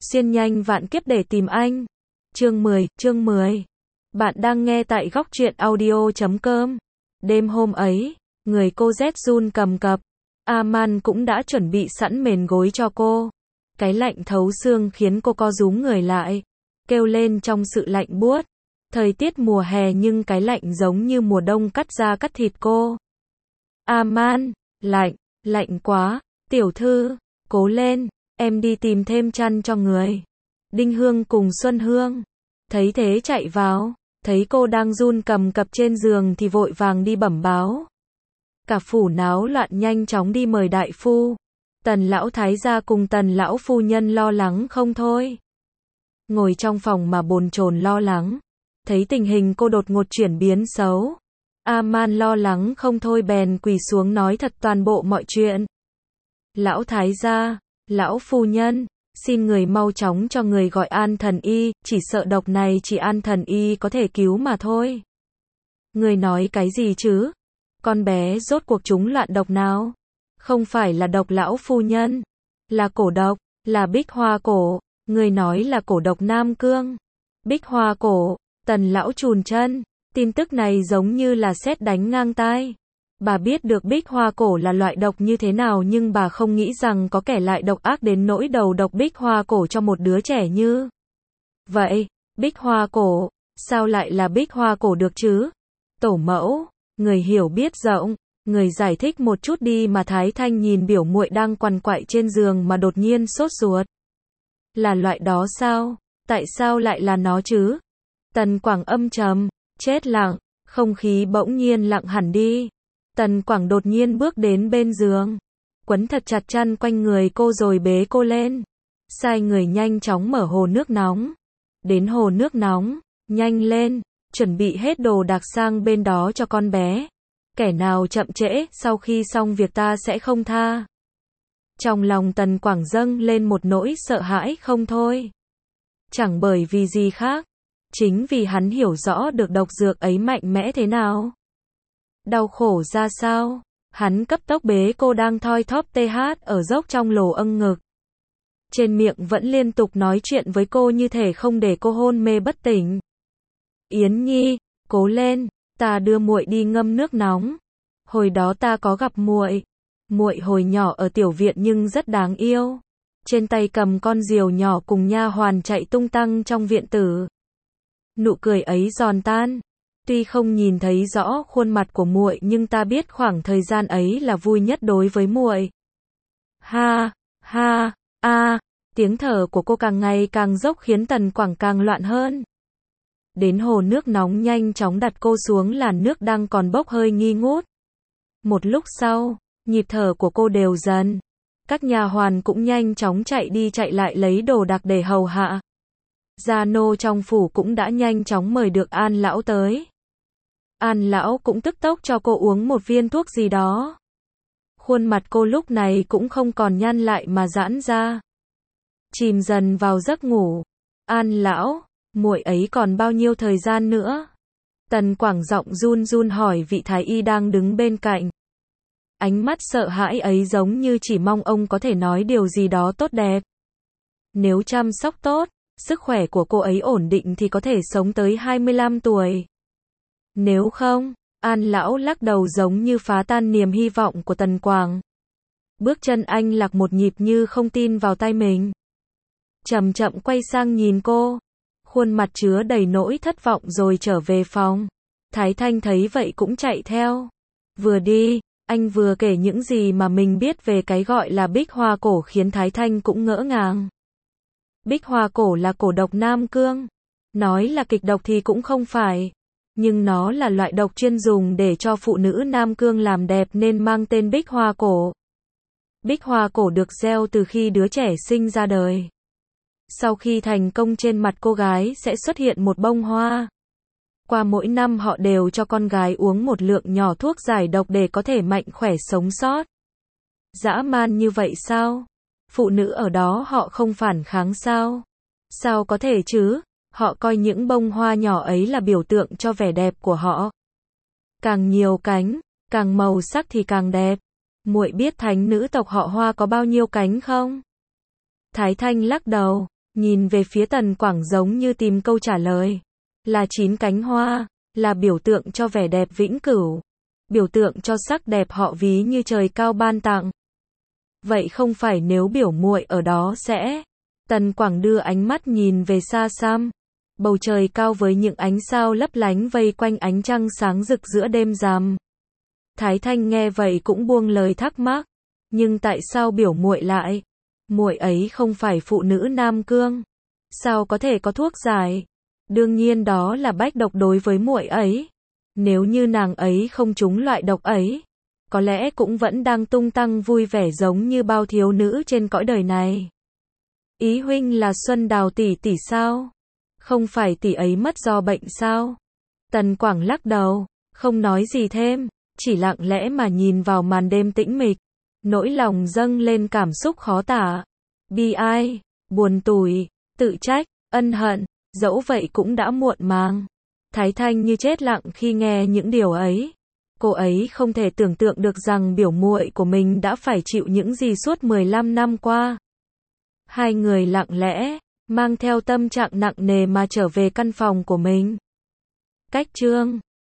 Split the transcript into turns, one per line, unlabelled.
Xuyên nhanh vạn kiếp để tìm anh. Chương 10. Bạn đang nghe tại góc truyện audio.com. Đêm hôm ấy, người cô rét run cầm cập. Aman cũng đã chuẩn bị sẵn mền gối cho cô. Cái lạnh thấu xương khiến cô co rúm người lại, kêu lên trong sự lạnh buốt. Thời tiết mùa hè nhưng cái lạnh giống như mùa đông cắt da cắt thịt cô. Aman, lạnh quá, tiểu thư, cố lên, em đi tìm thêm chăn cho người. Đinh Hương cùng Xuân Hương thấy thế chạy vào, thấy cô đang run cầm cập trên giường thì vội vàng đi bẩm báo. Cả phủ náo loạn nhanh chóng đi mời đại phu. Tần lão thái gia cùng Tần lão phu nhân lo lắng không thôi. Ngồi trong phòng mà bồn chồn lo lắng, thấy tình hình cô đột ngột chuyển biến xấu. Aman lo lắng không thôi bèn quỳ xuống nói thật toàn bộ mọi chuyện. Lão thái gia, lão phu nhân, xin người mau chóng cho người gọi An thần y, chỉ sợ độc này chỉ An thần y có thể cứu mà thôi. Người nói cái gì chứ? Con bé rốt cuộc trúng loạn độc nào? Không phải là độc lão phu nhân, là cổ độc, là bích hoa cổ. Người nói là cổ độc Nam Cương. Bích hoa cổ, Tần lão chùn chân, tin tức này giống như là sét đánh ngang tai. Bà biết được bích hoa cổ là loại độc như thế nào nhưng bà không nghĩ rằng có kẻ lại độc ác đến nỗi đầu độc bích hoa cổ cho một đứa trẻ như vậy. Bích hoa cổ, sao lại là bích hoa cổ được chứ? Tổ mẫu, người hiểu biết rộng, người giải thích một chút đi mà. Thái Thanh nhìn biểu muội đang quằn quại trên giường mà đột nhiên sốt ruột. Là loại đó sao? Tại sao lại là nó chứ? Tần Quảng âm trầm, chết lặng, không khí bỗng nhiên lặng hẳn đi. Tần Quảng đột nhiên bước đến bên giường, quấn thật chặt chăn quanh người cô rồi bế cô lên. Sai người nhanh chóng mở hồ nước nóng. Đến hồ nước nóng, nhanh lên, chuẩn bị hết đồ đạc sang bên đó cho con bé. Kẻ nào chậm trễ, sau khi xong việc ta sẽ không tha. Trong lòng Tần Quảng dâng lên một nỗi sợ hãi không thôi. Chẳng bởi vì gì khác, chính vì hắn hiểu rõ được độc dược ấy mạnh mẽ thế nào. Đau khổ ra sao, hắn cấp tốc bế cô đang thoi thóp TH ở dốc trong lồ âng ngực. Trên miệng vẫn liên tục nói chuyện với cô như thể không để cô hôn mê bất tỉnh. Yến Nhi, cố lên, ta đưa muội đi ngâm nước nóng. Hồi đó ta có gặp muội. Muội hồi nhỏ ở tiểu viện nhưng rất đáng yêu. Trên tay cầm con diều nhỏ cùng nha hoàn chạy tung tăng trong viện tử. Nụ cười ấy giòn tan. Tuy không nhìn thấy rõ khuôn mặt của muội nhưng ta biết khoảng thời gian ấy là vui nhất đối với muội. Ha, ha, a, tiếng thở của cô càng ngày càng dốc khiến Tần Quảng càng loạn hơn. Đến hồ nước nóng nhanh chóng đặt cô xuống làn nước đang còn bốc hơi nghi ngút. Một lúc sau, nhịp thở của cô đều dần. Các nhà hoàn cũng nhanh chóng chạy đi chạy lại lấy đồ đạc để hầu hạ. Gia nô trong phủ cũng đã nhanh chóng mời được An lão tới. An lão cũng tức tốc cho cô uống một viên thuốc gì đó. Khuôn mặt cô lúc này cũng không còn nhăn lại mà giãn ra. Chìm dần vào giấc ngủ. An lão, muội ấy còn bao nhiêu thời gian nữa? Tần Quảng giọng run run hỏi vị thái y đang đứng bên cạnh. Ánh mắt sợ hãi ấy giống như chỉ mong ông có thể nói điều gì đó tốt đẹp. Nếu chăm sóc tốt, sức khỏe của cô ấy ổn định thì có thể sống tới 25 tuổi. Nếu không, An lão lắc đầu giống như phá tan niềm hy vọng của Tần Quảng. Bước chân anh lạc một nhịp như không tin vào tay mình. Chậm chậm quay sang nhìn cô. Khuôn mặt chứa đầy nỗi thất vọng rồi trở về phòng. Thái Thanh thấy vậy cũng chạy theo. Vừa đi, anh vừa kể những gì mà mình biết về cái gọi là bích hoa cổ khiến Thái Thanh cũng ngỡ ngàng. Bích hoa cổ là cổ độc Nam Cương. Nói là kịch độc thì cũng không phải. Nhưng nó là loại độc chuyên dùng để cho phụ nữ Nam Cương làm đẹp nên mang tên bích hoa cổ. Bích hoa cổ được gieo từ khi đứa trẻ sinh ra đời. Sau khi thành công trên mặt cô gái sẽ xuất hiện một bông hoa. Qua mỗi năm họ đều cho con gái uống một lượng nhỏ thuốc giải độc để có thể mạnh khỏe sống sót. Dã man như vậy sao? Phụ nữ ở đó họ không phản kháng sao? Sao có thể chứ? Họ coi những bông hoa nhỏ ấy là biểu tượng cho vẻ đẹp của họ. Càng nhiều cánh, càng màu sắc thì càng đẹp. Muội biết thánh nữ tộc họ Hoa có bao nhiêu cánh không? Thái Thanh lắc đầu. nhìn về phía Tần Quảng giống như tìm câu trả lời. Là 9 cánh hoa, là biểu tượng cho vẻ đẹp vĩnh cửu, biểu tượng cho sắc đẹp họ ví như trời cao ban tặng. Vậy không phải nếu biểu muội ở đó sẽ... Tần Quảng đưa ánh mắt nhìn về xa xăm, bầu trời cao với những ánh sao lấp lánh vây quanh ánh trăng sáng rực giữa đêm rằm. Thái Thanh nghe vậy cũng buông lời thắc mắc, nhưng tại sao biểu muội lại? Muội ấy không phải phụ nữ Nam Cương, sao có thể có thuốc giải? Đương nhiên đó là bách độc đối với muội ấy. Nếu như nàng ấy không trúng loại độc ấy, có lẽ cũng vẫn đang tung tăng vui vẻ giống như bao thiếu nữ trên cõi đời này. Ý huynh là Xuân Đào tỷ tỷ sao? Không phải tỷ ấy mất do bệnh sao? Tần Quảng lắc đầu, không nói gì thêm, chỉ lặng lẽ mà nhìn vào màn đêm tĩnh mịch. Nỗi lòng dâng lên cảm xúc khó tả. Bi ai, buồn tủi, tự trách, ân hận, dẫu vậy cũng đã muộn màng. Thái Thanh như chết lặng khi nghe những điều ấy. Cô ấy không thể tưởng tượng được rằng biểu muội của mình đã phải chịu những gì suốt 15 năm qua. Hai người lặng lẽ, mang theo tâm trạng nặng nề mà trở về căn phòng của mình. Cách chương